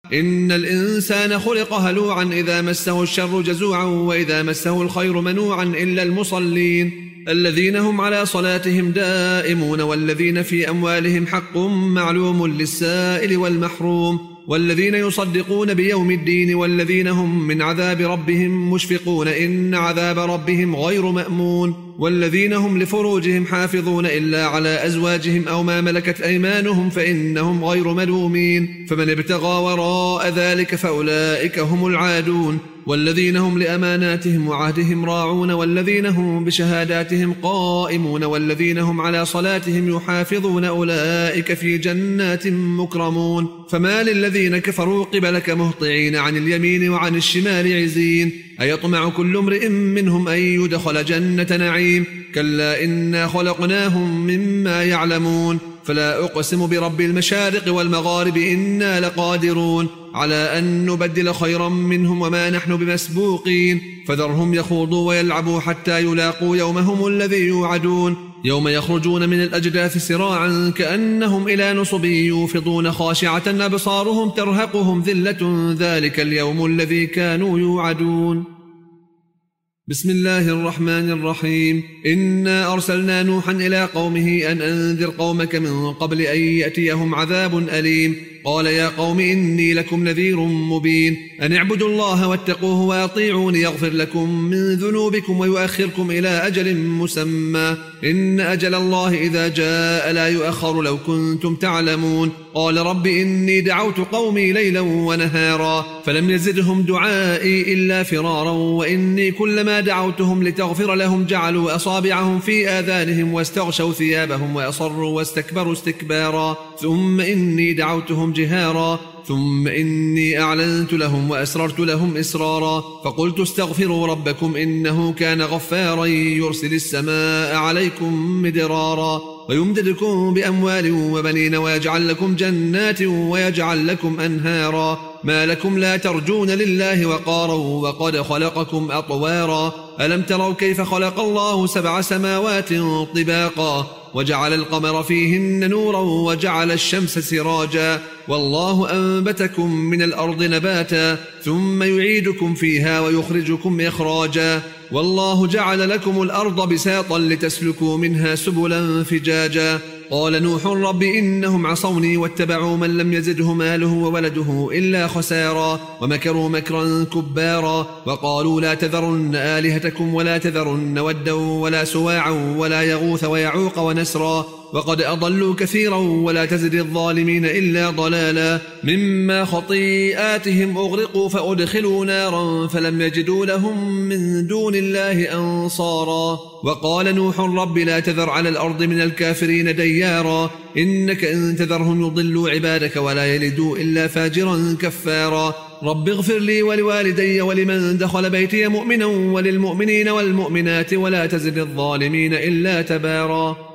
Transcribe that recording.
إن الإنسان خلق هلوعا إذا مسه الشر جزوعا وإذا مسه الخير منوعا إلا المصلين الذين هم على صلاتهم دائمون والذين في أموالهم حق معلوم للسائل والمحروم والذين يصدقون بيوم الدين والذين هم من عذاب ربهم مشفقون إن عذاب ربهم غير مأمون والذين هم لفروجهم حافظون إلا على أزواجهم أو ما ملكت أيمانهم فإنهم غير ملومين فمن ابتغى وراء ذلك فأولئك هم العادون والذين هم لأماناتهم وعهدهم راعون والذين هم بشهاداتهم قائمون والذين هم على صلاتهم يحافظون أولئك في جنات مكرمون فما للذين كفروا قبلك مهطعين عن اليمين وعن الشمال عزين أيطمع كل امرئ منهم أن يدخل جنة نعيم كلا إنا خلقناهم مما يعلمون فلا أقسم برب المشارق والمغارب إنا لقادرون على أن نبدل خيرا منهم وما نحن بمسبوقين فذرهم يخوضوا ويلعبوا حتى يلاقوا يومهم الذي يوعدون يوم يخرجون من الأجداث سراعا كأنهم إلى نصب يوفضون خاشعة أبصارهم ترهقهم ذلة ذلك اليوم الذي كانوا يوعدون بسم الله الرحمن الرحيم إنا أرسلنا نوحا إلى قومه أن أنذر قومك من قبل أن يأتيهم عذاب أليم قال يا قوم إني لكم نذير مبين أن اعبدوا الله واتقوه وأطيعون يغفر لكم من ذنوبكم ويؤخركم إلى أجل مسمى إن أجل الله إذا جاء لا يؤخر لو كنتم تعلمون قال رب إني دعوت قومي ليلا ونهارا فلم يزدهم دعائي إلا فرارا وإني كلما دعوتهم لتغفر لهم جعلوا أصابعهم في آذانهم واستغشوا ثيابهم وأصروا واستكبروا استكبارا ثم إني دعوتهم جهارا ثم إني أعلنت لهم وأسررت لهم إسرارا فقلت استغفروا ربكم إنه كان غفارا يرسل السماء عليكم مدرارا ويمددكم بأموال وبنين ويجعل لكم جنات ويجعل لكم أنهارا ما لكم لا ترجون لله وقارا وقد خلقكم أطوارا ألم تروا كيف خلق الله 7 سماوات طباقا وجعل القمر فيهن نورا وجعل الشمس سراجا والله أنبتكم من الأرض نباتا ثم يعيدكم فيها ويخرجكم إخراجا والله جعل لكم الأرض بساطا لتسلكوا منها سبلا فجاجا قال نوح رب إنهم عصوني واتبعوا من لم يزده ماله وولده إلا خسارا ومكروا مكرا كبارا وقالوا لا تذرن آلهتكم ولا تذرن ودا ولا سواعا ولا يغوث ويعوق ونسرا وقد أضلوا كثيرا ولا تزد الظالمين إلا ضلالا مما خطيئاتهم أغرقوا فأدخلوا نارا فلم يجدوا لهم من دون الله أنصارا وقال نوح رب لا تذر على الأرض من الكافرين ديارا إنك إن تذرهم يضلوا عبادك ولا يلدوا إلا فاجرا كفارا رب اغفر لي ولوالدي ولمن دخل بيتي مؤمنا وللمؤمنين والمؤمنات ولا تزد الظالمين إلا تبارا